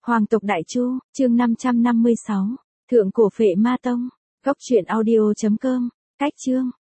Hoàng tộc Đại Chu, chương 556. Thượng cổ phệ ma tông. Góc truyện audio.com. Cách chương.